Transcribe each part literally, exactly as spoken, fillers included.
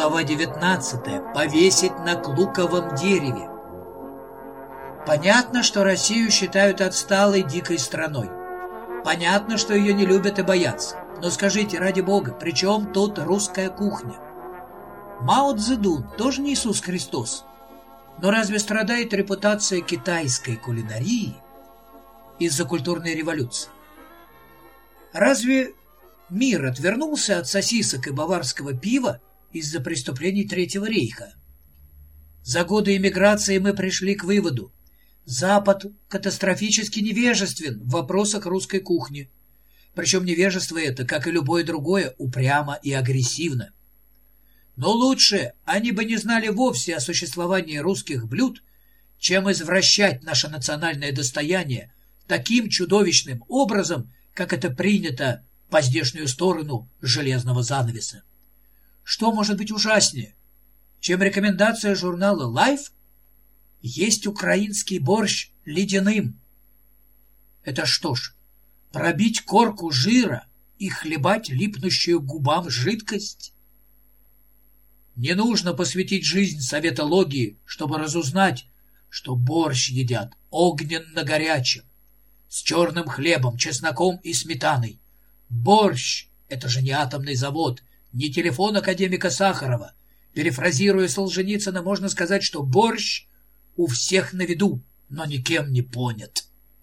Глава девятнадцатая. Повесить на клуковом дереве. Понятно, что Россию считают отсталой дикой страной. Понятно, что ее не любят и боятся. Но скажите, ради бога, при чем тут русская кухня? Мао Цзэдун тоже не Иисус Христос. Но разве страдает репутация китайской кулинарии из-за культурной революции? Разве мир отвернулся от сосисок и баварского пива из-за преступлений Третьего рейха? За годы эмиграции мы пришли к выводу: Запад катастрофически невежествен в вопросах русской кухни. Причем невежество это, как и любое другое, упрямо и агрессивно. Но лучше они бы не знали вовсе о существовании русских блюд, чем извращать наше национальное достояние таким чудовищным образом, как это принято по здешнюю сторону железного занавеса. Что может быть ужаснее, чем рекомендация журнала Life есть украинский борщ ледяным? Это что ж, пробить корку жира и хлебать липнущую к губам жидкость? Не нужно посвятить жизнь советологии, чтобы разузнать, что борщ едят огненно-горячим, с черным хлебом, чесноком и сметаной. Борщ — это же не атомный завод, не телефон академика Сахарова. Перефразируя Солженицына, можно сказать, что борщ у всех на виду, но никем не понят.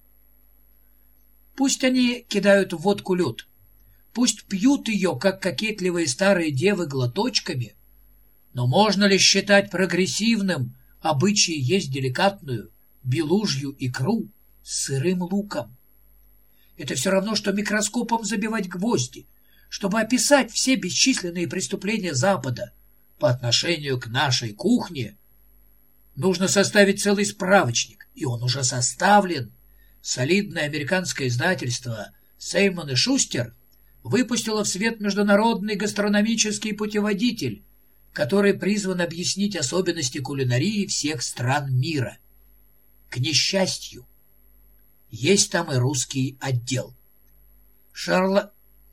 Пусть они кидают в водку лед, пусть пьют ее, как кокетливые старые девы, глоточками, но можно ли считать прогрессивным обычай есть деликатную белужью икру с сырым луком? Это все равно, что микроскопом забивать гвозди, чтобы описать все бесчисленные преступления Запада по отношению к нашей кухне. Нужно составить целый справочник, и он уже составлен. Солидное американское издательство «Сеймон и Шустер» выпустило в свет международный гастрономический путеводитель, который призван объяснить особенности кулинарии всех стран мира. К несчастью, есть там и русский отдел. Шарла...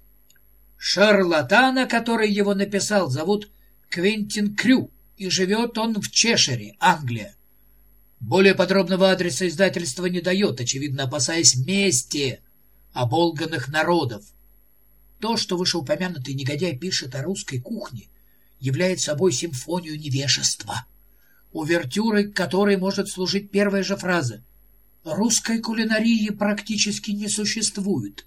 Шарлатана, который его написал, зовут Квентин Крю, и живет он в Чешире, Англия. Более подробного адреса издательства не дает, очевидно, опасаясь мести оболганных народов. То, что вышеупомянутый негодяй пишет о русской кухне, является собой симфонию невежества, увертюрой которой может служить первая же фраза: «Русской кулинарии практически не существует».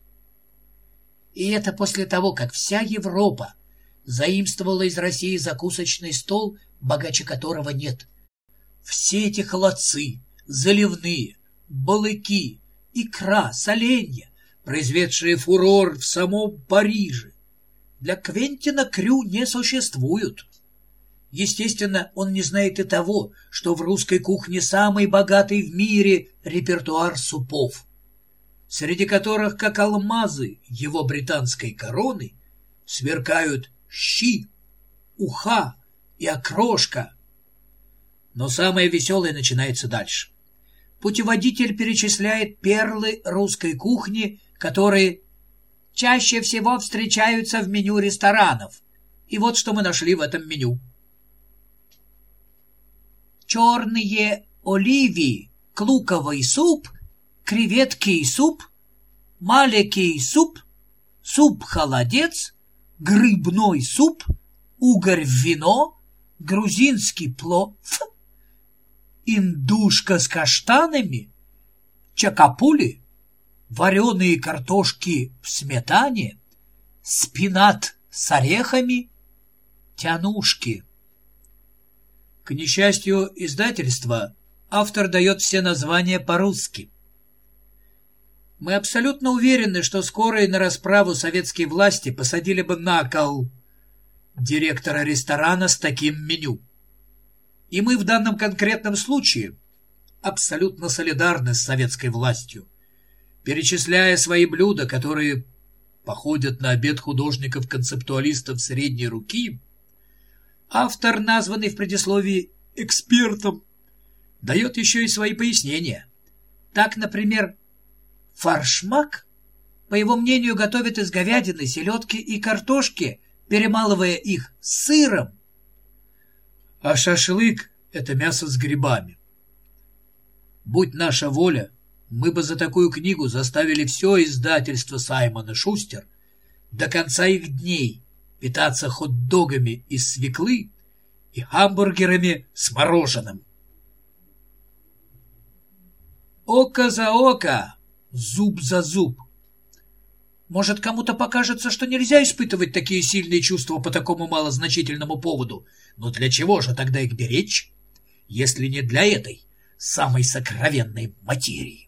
И это после того, как вся Европа заимствовала из России закусочный стол, богаче которого нет. Все эти холодцы, заливные, балыки, икра, соленья, произведшие фурор в самом Париже, для Квентина Крю не существуют. Естественно, он не знает и того, что в русской кухне самый богатый в мире репертуар супов, среди которых, как алмазы его британской короны, сверкают щи, уха и окрошка. Но самое веселое начинается дальше. Путеводитель перечисляет перлы русской кухни, которые чаще всего встречаются в меню ресторанов. И вот что мы нашли в этом меню. Черные оливии, клуковый суп, креветский суп, маленький суп, суп-холодец, грибной суп, угорь-вино, грузинский плов, индушка с каштанами, чакапули, вареные картошки в сметане, спинат с орехами, тянушки. К несчастью издательства, автор дает все названия по-русски. Мы абсолютно уверены, что скоро и на расправу советские власти посадили бы на кол директора ресторана с таким меню. И мы в данном конкретном случае абсолютно солидарны с советской властью, перечисляя свои блюда, которые походят на обед художников-концептуалистов средней руки. Автор, названный в предисловии экспертом, дает еще и свои пояснения. Так, например, фаршмак, по его мнению, готовят из говядины, селедки и картошки, перемалывая их с сыром. а шашлык — это мясо с грибами. Будь наша воля, мы бы за такую книгу заставили все издательство Саймон и Шустер до конца их дней питаться хот-догами из свеклы и гамбургерами с мороженым. Око за око, зуб за зуб. Может, кому-то покажется, что нельзя испытывать такие сильные чувства по такому малозначительному поводу. Но для чего же тогда их беречь, если не для этой самой сокровенной материи?